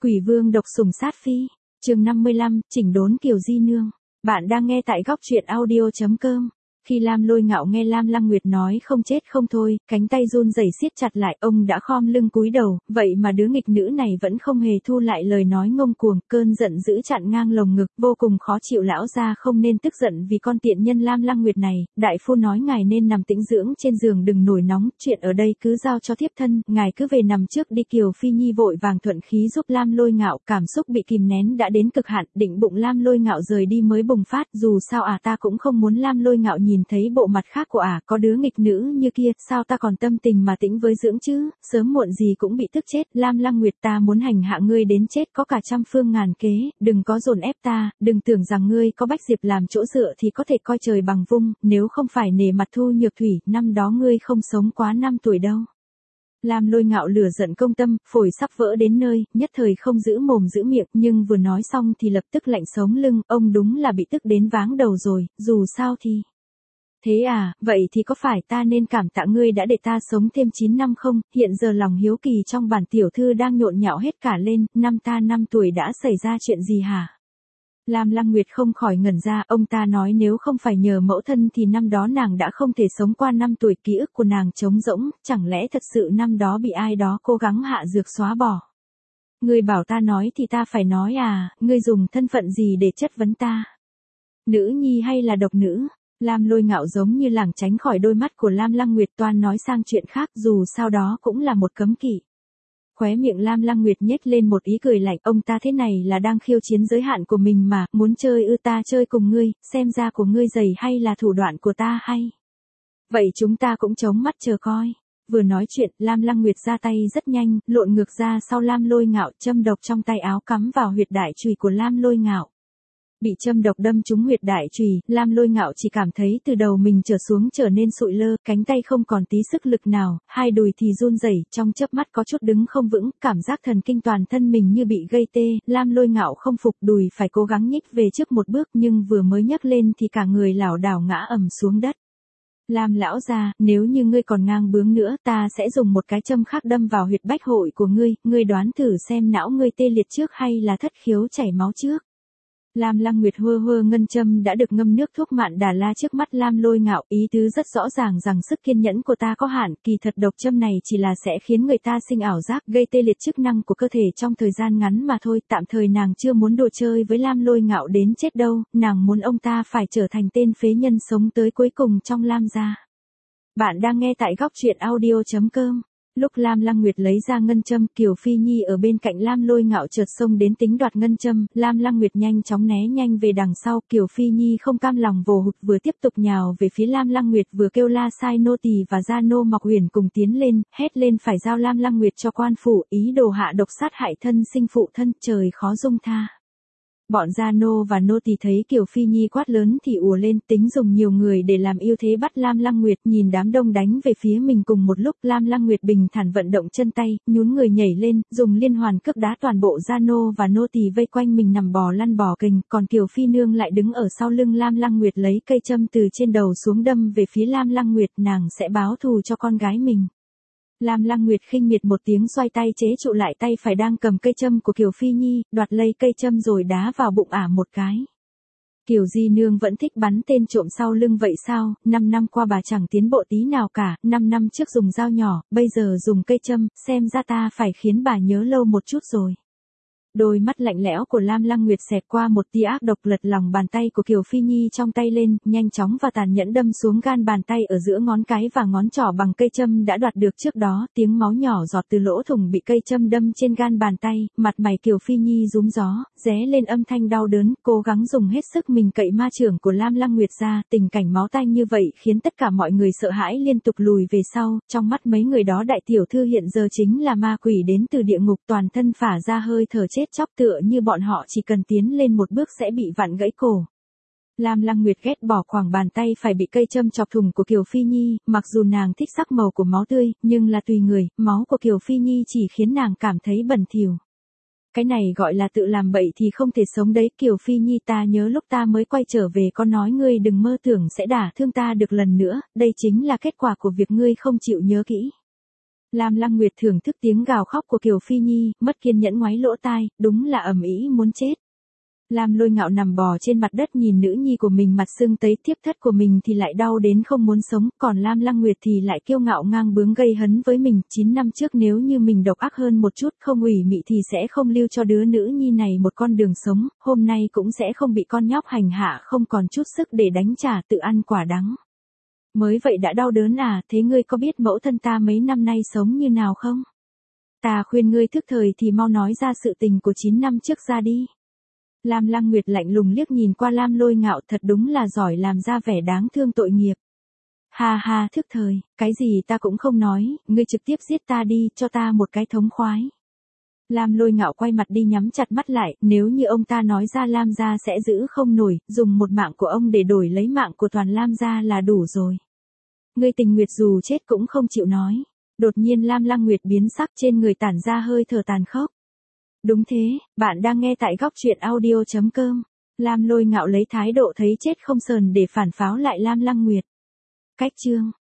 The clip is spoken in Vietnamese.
Quỷ vương độc sủng sát phi, chương 55, chỉnh đốn Kiều Di Nương. Bạn đang nghe tại góc truyện audio.com. Khi Lam Lôi Ngạo nghe Lam Lăng Nguyệt nói không chết không thôi, cánh tay run rẩy siết chặt lại, ông đã khom lưng cúi đầu, vậy mà đứa nghịch nữ này vẫn không hề thu lại lời nói ngông cuồng, cơn giận dữ chặn ngang lồng ngực, vô cùng khó chịu. Lão gia không nên tức giận vì con tiện nhân Lam Lăng Nguyệt này, đại phu nói ngài nên nằm tĩnh dưỡng trên giường đừng nổi nóng, chuyện ở đây cứ giao cho thiếp thân, ngài cứ về nằm trước đi. Kiều Phi Nhi vội vàng thuận khí giúp Lam Lôi Ngạo, cảm xúc bị kìm nén đã đến cực hạn, định bụng Lam Lôi Ngạo rời đi mới bùng phát, dù sao ta cũng không muốn Lam Lôi Ngạo nhìn thấy bộ mặt khác của có đứa nghịch nữ như kia, sao ta còn tâm tình mà tĩnh với dưỡng chứ, sớm muộn gì cũng bị tức chết. Lam Lăng Nguyệt, ta muốn hành hạ ngươi đến chết, có cả trăm phương ngàn kế, đừng có dồn ép ta, đừng tưởng rằng ngươi có Bách Diệp làm chỗ dựa thì có thể coi trời bằng vung, nếu không phải nể mặt Thu Nhược Thủy, năm đó ngươi không sống quá 5 tuổi đâu. Lam Lôi Ngạo lửa giận công tâm, phổi sắp vỡ đến nơi, nhất thời không giữ mồm giữ miệng, nhưng vừa nói xong thì lập tức lạnh sống lưng, ông đúng là bị tức đến váng đầu rồi, dù sao thì... Thế à, vậy thì có phải ta nên cảm tạ ngươi đã để ta sống thêm 9 năm không, hiện giờ lòng hiếu kỳ trong bản tiểu thư đang nhộn nhạo hết cả lên, năm ta 5 tuổi đã xảy ra chuyện gì hả? Lam Lăng Nguyệt không khỏi ngẩn ra, ông ta nói nếu không phải nhờ mẫu thân thì năm đó nàng đã không thể sống qua 5 tuổi, ký ức của nàng trống rỗng, chẳng lẽ thật sự năm đó bị ai đó cố gắng hạ dược xóa bỏ? Ngươi bảo ta nói thì ta phải nói à, ngươi dùng thân phận gì để chất vấn ta? Nữ nhi hay là độc nữ? Lam Lôi Ngạo giống như lảng tránh khỏi đôi mắt của Lam Lăng Nguyệt, toan nói sang chuyện khác, dù sao đó cũng là một cấm kỵ. Khóe miệng Lam Lăng Nguyệt nhếch lên một ý cười lạnh, ông ta thế này là đang khiêu chiến giới hạn của mình mà, muốn chơi ta chơi cùng ngươi, xem ra của ngươi dày hay là thủ đoạn của ta hay. Vậy chúng ta cũng chống mắt chờ coi. Vừa nói chuyện, Lam Lăng Nguyệt ra tay rất nhanh, lộn ngược ra sau Lam Lôi Ngạo, châm độc trong tay áo cắm vào huyệt đại chùy của Lam Lôi Ngạo. Bị châm độc đâm trúng huyệt đại chùy, Lam Lôi Ngạo chỉ cảm thấy từ đầu mình trở xuống trở nên sụi lơ, cánh tay không còn tí sức lực nào, hai đùi thì run rẩy, trong chớp mắt có chút đứng không vững, cảm giác thần kinh toàn thân mình như bị gây tê. Lam Lôi Ngạo không phục, đùi phải cố gắng nhích về trước một bước, nhưng vừa mới nhấc lên thì cả người lảo đảo ngã ầm xuống đất. Lam lão gia, nếu như ngươi còn ngang bướng nữa, ta sẽ dùng một cái châm khác đâm vào huyệt bách hội của ngươi đoán thử xem não ngươi tê liệt trước hay là thất khiếu chảy máu trước. Lam Lăng Nguyệt hơ ngân châm đã được ngâm nước thuốc mạn Đà La trước mắt Lam Lôi Ngạo, ý tứ rất rõ ràng rằng sức kiên nhẫn của ta có hạn, kỳ thật độc châm này chỉ là sẽ khiến người ta sinh ảo giác, gây tê liệt chức năng của cơ thể trong thời gian ngắn mà thôi, tạm thời nàng chưa muốn đùa chơi với Lam Lôi Ngạo đến chết đâu, nàng muốn ông ta phải trở thành tên phế nhân sống tới cuối cùng trong Lam gia. Bạn đang nghe tại góc truyện audio.com. Lúc Lam Lăng Nguyệt lấy ra ngân châm, Kiều Phi Nhi ở bên cạnh Lam Lôi Ngạo chợt xông đến tính đoạt ngân châm, Lam Lăng Nguyệt nhanh chóng né nhanh về đằng sau, Kiều Phi Nhi không cam lòng vồ hụt vừa tiếp tục nhào về phía Lam Lăng Nguyệt vừa kêu la sai nô tỳ và gia nô Mộc Huyền cùng tiến lên, hét lên phải giao Lam Lăng Nguyệt cho quan phủ, ý đồ hạ độc sát hại thân sinh phụ thân, trời khó dung tha. Bọn gia nô và nô tỳ thấy Kiều Phi Nhi quát lớn thì ùa lên, tính dùng nhiều người để làm ưu thế bắt Lam Lăng Nguyệt, nhìn đám đông đánh về phía mình cùng một lúc, Lam Lăng Nguyệt bình thản vận động chân tay, nhún người nhảy lên, dùng liên hoàn cước đá toàn bộ gia nô và nô tỳ vây quanh mình nằm bò lăn bò kình, còn Kiều Phi nương lại đứng ở sau lưng Lam Lăng Nguyệt lấy cây châm từ trên đầu xuống đâm về phía Lam Lăng Nguyệt, nàng sẽ báo thù cho con gái mình. Lam Lăng Nguyệt khinh miệt một tiếng xoay tay chế trụ lại tay phải đang cầm cây châm của Kiều Phi Nhi, đoạt lấy cây châm rồi đá vào bụng một cái. Kiều Di Nương vẫn thích bắn tên trộm sau lưng vậy sao, 5 năm qua bà chẳng tiến bộ tí nào cả, 5 năm trước dùng dao nhỏ, bây giờ dùng cây châm, xem ra ta phải khiến bà nhớ lâu một chút rồi. Đôi mắt lạnh lẽo của Lam Lăng Nguyệt xẹt qua một tia ác độc, lật lòng bàn tay của Kiều Phi Nhi trong tay lên, nhanh chóng và tàn nhẫn đâm xuống gan bàn tay ở giữa ngón cái và ngón trỏ bằng cây châm đã đoạt được trước đó, tiếng máu nhỏ giọt từ lỗ thủng bị cây châm đâm trên gan bàn tay, mặt mày Kiều Phi Nhi rúm gió, ré lên âm thanh đau đớn, cố gắng dùng hết sức mình cậy ma chưởng của Lam Lăng Nguyệt ra, tình cảnh máu tanh như vậy khiến tất cả mọi người sợ hãi liên tục lùi về sau, trong mắt mấy người đó đại tiểu thư hiện giờ chính là ma quỷ đến từ địa ngục, toàn thân phả ra hơi thở chết chóc, tựa như bọn họ chỉ cần tiến lên một bước sẽ bị vặn gãy cổ. Lam Lăng Nguyệt ghét bỏ khoảng bàn tay phải bị cây châm chọc thủng của Kiều Phi Nhi, mặc dù nàng thích sắc màu của máu tươi, nhưng là tùy người, máu của Kiều Phi Nhi chỉ khiến nàng cảm thấy bẩn thỉu. Cái này gọi là tự làm bậy thì không thể sống đấy. Kiều Phi Nhi, ta nhớ lúc ta mới quay trở về con nói ngươi đừng mơ tưởng sẽ đả thương ta được lần nữa, đây chính là kết quả của việc ngươi không chịu nhớ kỹ. Lam Lăng Nguyệt thưởng thức tiếng gào khóc của Kiều Phi Nhi, mất kiên nhẫn ngoáy lỗ tai, đúng là ầm ĩ muốn chết. Lam Lôi Ngạo nằm bò trên mặt đất nhìn nữ nhi của mình mặt sưng tấy, thiếp thất của mình thì lại đau đến không muốn sống, còn Lam Lăng Nguyệt thì lại kiêu ngạo ngang bướng gây hấn với mình. 9 năm trước nếu như mình độc ác hơn một chút, không ủy mị thì sẽ không lưu cho đứa nữ nhi này một con đường sống, hôm nay cũng sẽ không bị con nhóc hành hạ không còn chút sức để đánh trả, tự ăn quả đắng. Mới vậy đã đau đớn à, thế ngươi có biết mẫu thân ta mấy năm nay sống như nào không? Ta khuyên ngươi thức thời thì mau nói ra sự tình của 9 năm trước ra đi. Lam Lăng Nguyệt lạnh lùng liếc nhìn qua Lam Lôi Ngạo, thật đúng là giỏi làm ra vẻ đáng thương tội nghiệp. Ha ha, thức thời, cái gì ta cũng không nói, ngươi trực tiếp giết ta đi, cho ta một cái thống khoái. Lam Lôi Ngạo quay mặt đi nhắm chặt mắt lại, nếu như ông ta nói ra Lam gia sẽ giữ không nổi, dùng một mạng của ông để đổi lấy mạng của toàn Lam gia là đủ rồi. Ngươi Tình Nguyệt dù chết cũng không chịu nói. Đột nhiên Lam Lăng Nguyệt biến sắc, trên người tản ra hơi thở tàn khốc. Đúng thế, bạn đang nghe tại góc truyện audio.com. Lam Lôi Ngạo lấy thái độ thấy chết không sờn để phản pháo lại Lam Lăng Nguyệt. Cách chương